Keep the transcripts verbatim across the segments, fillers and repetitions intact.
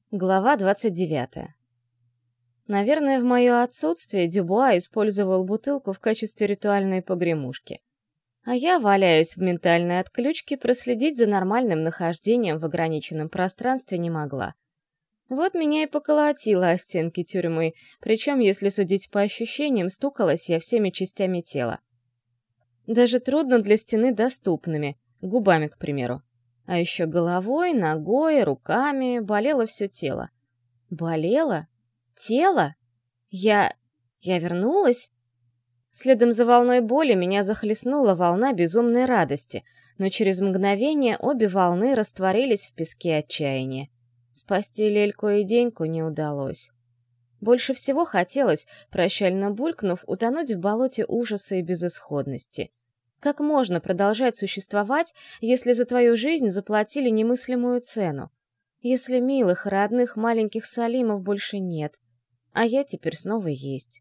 Глава двадцать девятая. Наверное, в мое отсутствие Дюбуа использовал бутылку в качестве ритуальной погремушки. А я, валяясь в ментальной отключке, проследить за нормальным нахождением в ограниченном пространстве не могла. Вот меня и поколотило о стенки тюрьмы, причем, если судить по ощущениям, стукалась я всеми частями тела. Даже трудно для стены доступными, губами, к примеру. А еще головой, ногой, руками болело все тело. Болело? Тело? Я... я вернулась? Следом за волной боли меня захлестнула волна безумной радости, но через мгновение обе волны растворились в песке отчаяния. Спасти Лельку и Деньку не удалось. Больше всего хотелось, прощально булькнув, утонуть в болоте ужаса и безысходности. Как можно продолжать существовать, если за твою жизнь заплатили немыслимую цену? Если милых, родных, маленьких Салимов больше нет, а я теперь снова есть.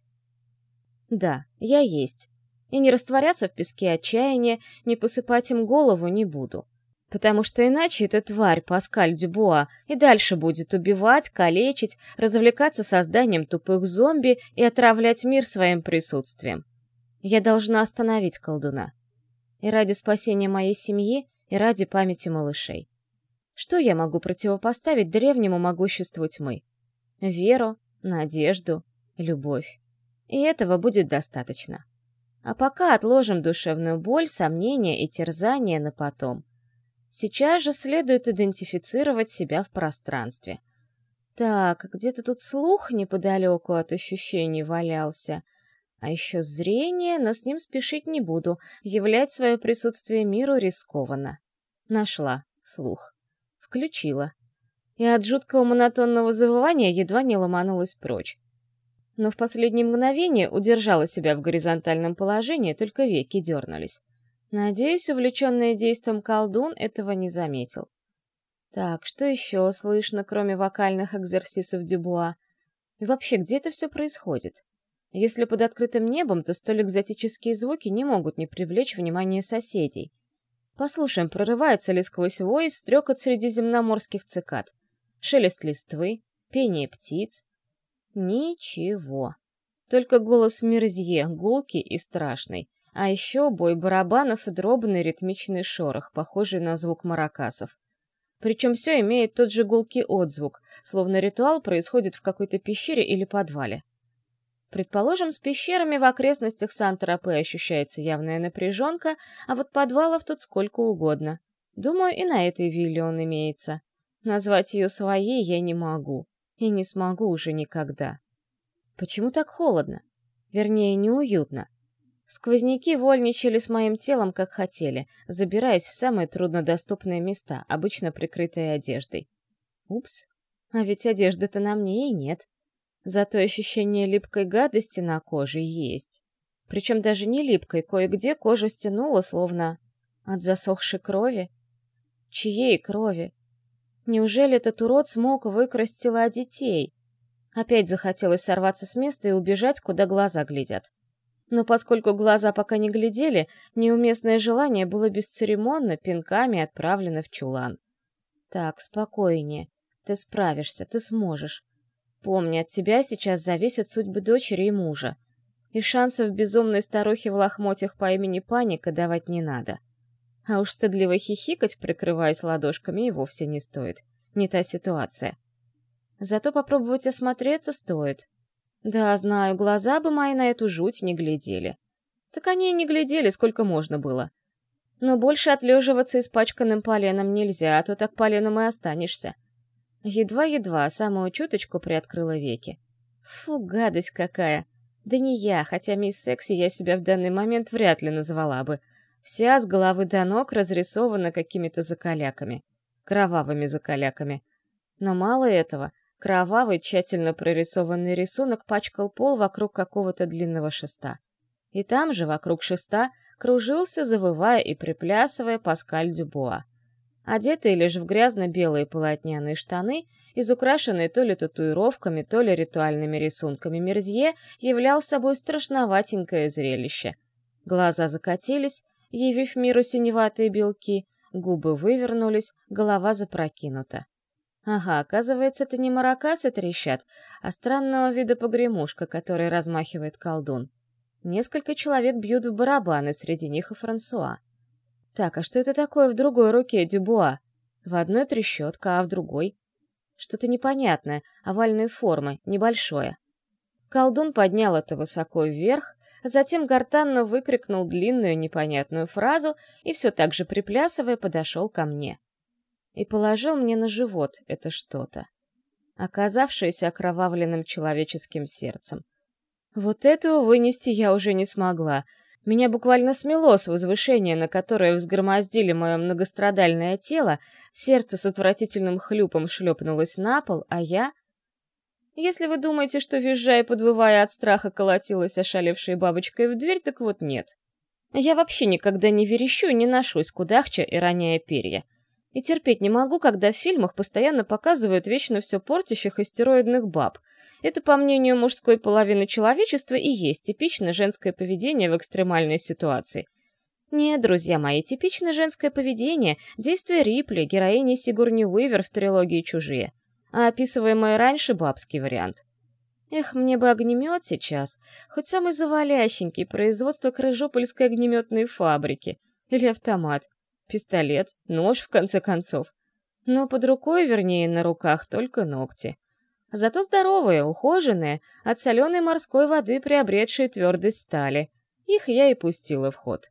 Да, я есть. И не растворяться в песке отчаяния, не посыпать им голову не буду. Потому что иначе эта тварь Паскаль Дюбуа и дальше будет убивать, калечить, развлекаться созданием тупых зомби и отравлять мир своим присутствием. Я должна остановить колдуна. И ради спасения моей семьи, и ради памяти малышей. Что я могу противопоставить древнему могуществу тьмы? Веру, надежду, любовь. И этого будет достаточно. А пока отложим душевную боль, сомнения и терзания на потом. Сейчас же следует идентифицировать себя в пространстве. Так, где-то тут слух неподалеку от ощущений валялся. А еще зрение, но с ним спешить не буду, являть свое присутствие миру рискованно. Нашла слух. Включила. И от жуткого монотонного завывания едва не ломанулась прочь. Но в последнее мгновение удержала себя в горизонтальном положении, только веки дернулись. Надеюсь, увлеченный действом колдун этого не заметил. Так, что еще слышно, кроме вокальных экзерсисов Дюбуа? И вообще, где это все происходит? Если под открытым небом, то столь экзотические звуки не могут не привлечь внимание соседей. Послушаем, прорывается ли сквозь вой стрекот средиземноморских цикад, шелест листвы, пение птиц. Ничего. Только голос Мерзье, гулкий и страшный, а еще бой барабанов и дробный ритмичный шорох, похожий на звук маракасов. Причем все имеет тот же гулкий отзвук, словно ритуал происходит в какой-то пещере или подвале. Предположим, с пещерами в окрестностях Сан-Тропе ощущается явная напряженка, а вот подвалов тут сколько угодно. Думаю, и на этой вилле он имеется. Назвать ее своей я не могу. И не смогу уже никогда. Почему так холодно? Вернее, неуютно. Сквозняки вольничали с моим телом, как хотели, забираясь в самые труднодоступные места, обычно прикрытые одеждой. Упс, а ведь одежды-то на мне и нет. Зато ощущение липкой гадости на коже есть. Причем даже не липкой, кое-где кожу стянуло, словно от засохшей крови. Чьей крови? Неужели этот урод смог выкрасть тела детей? Опять захотелось сорваться с места и убежать, куда глаза глядят. Но поскольку глаза пока не глядели, неуместное желание было бесцеремонно пинками отправлено в чулан. Так, спокойнее. Ты справишься, ты сможешь. Помни, от тебя сейчас зависят судьбы дочери и мужа. И шансов безумной старухе в лохмотьях по имени Паника давать не надо. А уж стыдливо хихикать, прикрываясь ладошками, и вовсе не стоит. Не та ситуация. Зато попробовать осмотреться стоит. Да, знаю, глаза бы мои на эту жуть не глядели. Так они и не глядели, сколько можно было. Но больше отлеживаться испачканным поленом нельзя, а то так поленом и останешься. Едва-едва, самую чуточку приоткрыла веки. Фу, гадость какая! Да не я, хотя мисс Секси я себя в данный момент вряд ли назвала бы. Вся с головы до ног разрисована какими-то закаляками. Кровавыми закаляками. Но мало этого, кровавый, тщательно прорисованный рисунок пачкал пол вокруг какого-то длинного шеста. И там же, вокруг шеста, кружился, завывая и приплясывая Паскаль Дюбуа. Одетый лишь в грязно-белые полотняные штаны, изукрашенный то ли татуировками, то ли ритуальными рисунками Мерзье, являл собой страшноватенькое зрелище. Глаза закатились, явив миру синеватые белки, губы вывернулись, голова запрокинута. Ага, оказывается, это не маракасы трещат, а странного вида погремушка, которой размахивает колдун. Несколько человек бьют в барабаны, среди них и Франсуа. Так, а что это такое в другой руке Дюбуа? В одной трещотка, а в другой? Что-то непонятное, овальной формы, небольшое. Колдун поднял это высоко вверх, затем гортанно выкрикнул длинную непонятную фразу и все так же приплясывая подошел ко мне. И положил мне на живот это что-то, оказавшееся окровавленным человеческим сердцем. Вот этого вынести я уже не смогла. Меня буквально смело с возвышения, на которое взгромоздили мое многострадальное тело, сердце с отвратительным хлюпом шлепнулось на пол, а я... Если вы думаете, что, визжая и подвывая от страха, колотилась ошалевшей бабочкой в дверь, так вот нет. Я вообще никогда не верещу и не ношусь кудахча и роняя перья. И терпеть не могу, когда в фильмах постоянно показывают вечно все портящих истероидных баб. Это, по мнению мужской половины человечества, и есть типичное женское поведение в экстремальной ситуации. Нет, друзья мои, типичное женское поведение — действие Рипли, героини Сигурни Уивер в трилогии «Чужие», а описываемый раньше бабский вариант. Эх, мне бы огнемет сейчас, хоть самый завалященький, производство Крыжопольской огнеметной фабрики. Или автомат. Пистолет, нож, в конце концов. Но под рукой, вернее, на руках только ногти. Зато здоровые, ухоженные, от соленой морской воды приобретшие твердость стали. Их я и пустила в ход.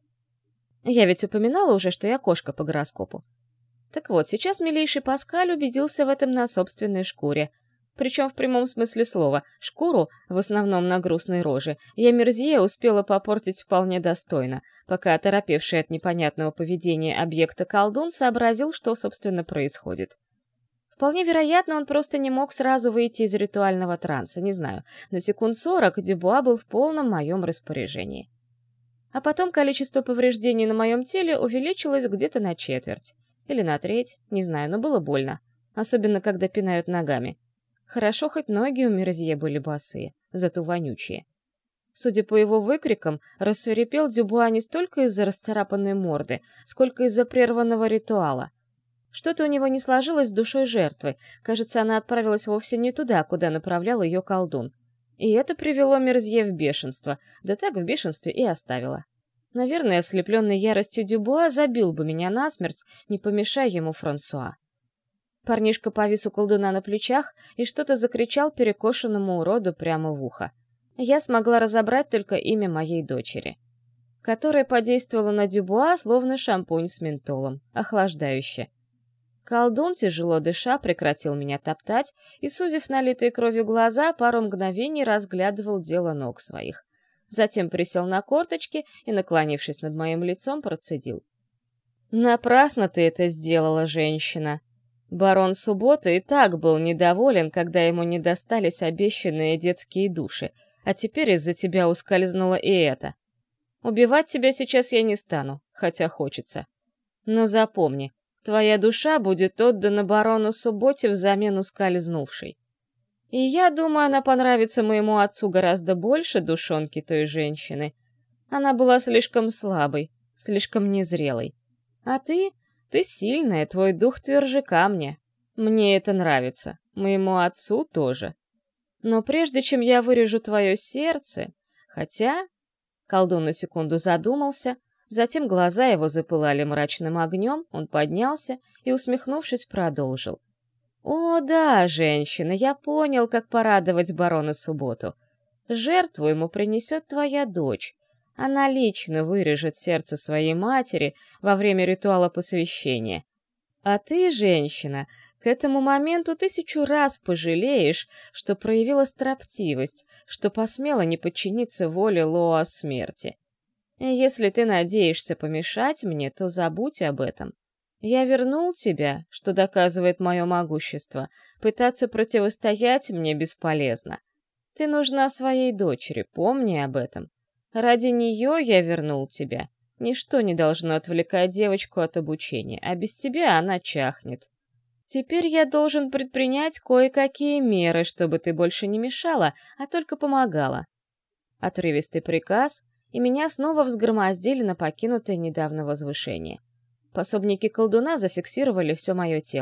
Я ведь упоминала уже, что я кошка по гороскопу. Так вот, сейчас милейший Паскаль убедился в этом на собственной шкуре. Причем в прямом смысле слова. Шкуру, в основном на грустной роже, я Мерзье успела попортить вполне достойно, пока оторопевший от непонятного поведения объекта колдун сообразил, что, собственно, происходит. Вполне вероятно, он просто не мог сразу выйти из ритуального транса, не знаю. На секунд сорок Дюбуа был в полном моем распоряжении. А потом количество повреждений на моем теле увеличилось где-то на четверть. Или на треть, не знаю, но было больно. Особенно, когда пинают ногами. Хорошо, хоть ноги у Мерзье были босые, зато вонючие. Судя по его выкрикам, рассвирепел Дюбуа не столько из-за расцарапанной морды, сколько из-за прерванного ритуала. Что-то у него не сложилось с душой жертвы, кажется, она отправилась вовсе не туда, куда направлял ее колдун. И это привело Мерзье в бешенство, да так в бешенстве и оставило. Наверное, ослепленный яростью Дюбуа забил бы меня насмерть, не помешая ему Франсуа. Парнишка повис у колдуна на плечах и что-то закричал перекошенному уроду прямо в ухо. Я смогла разобрать только имя моей дочери, которое подействовало на Дюбуа, словно шампунь с ментолом, охлаждающе. Колдун, тяжело дыша, прекратил меня топтать и, сузив налитые кровью глаза, пару мгновений разглядывал дело ног своих. Затем присел на корточки и, наклонившись над моим лицом, процедил. «Напрасно ты это сделала, женщина!» Барон Суббота и так был недоволен, когда ему не достались обещанные детские души, а теперь из-за тебя ускользнуло и это. Убивать тебя сейчас я не стану, хотя хочется. Но запомни, твоя душа будет отдана барону Субботе взамен ускользнувшей. И я думаю, она понравится моему отцу гораздо больше душонки той женщины. Она была слишком слабой, слишком незрелой. А ты... Ты сильная, твой дух тверже камня. Мне это нравится, моему отцу тоже. Но прежде чем я вырежу твое сердце... Хотя...» Колдун на секунду задумался, затем глаза его запылали мрачным огнем, он поднялся и, усмехнувшись, продолжил. «О, да, женщина, я понял, как порадовать барона Субботу. Жертву ему принесет твоя дочь. Она лично вырежет сердце своей матери во время ритуала посвящения. А ты, женщина, к этому моменту тысячу раз пожалеешь, что проявила строптивость, что посмела не подчиниться воле Лоа смерти. И если ты надеешься помешать мне, то забудь об этом. Я вернул тебя, что доказывает мое могущество. Пытаться противостоять мне бесполезно. Ты нужна своей дочери, помни об этом. Ради нее я вернул тебя. Ничто не должно отвлекать девочку от обучения, а без тебя она чахнет. Теперь я должен предпринять кое-какие меры, чтобы ты больше не мешала, а только помогала». Отрывистый приказ, и меня снова взгромоздили на покинутое недавно возвышение. Пособники колдуна зафиксировали все мое тело,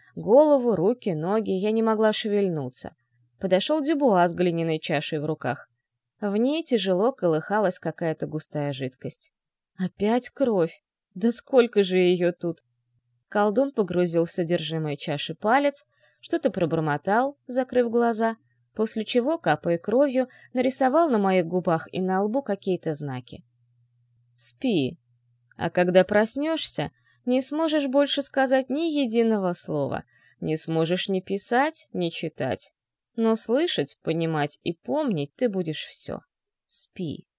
Голову, руки, ноги, я не могла шевельнуться. Подошел Дюбуа с глиняной чашей в руках. В ней тяжело колыхалась какая-то густая жидкость. Опять кровь! Да сколько же ее тут! Колдун погрузил в содержимое чаши палец, что-то пробормотал, закрыв глаза, после чего, капая кровью, нарисовал на моих губах и на лбу какие-то знаки. «Спи, а когда проснешься, не сможешь больше сказать ни единого слова, не сможешь ни писать, ни читать. Но слышать, понимать и помнить ты будешь все. Спи».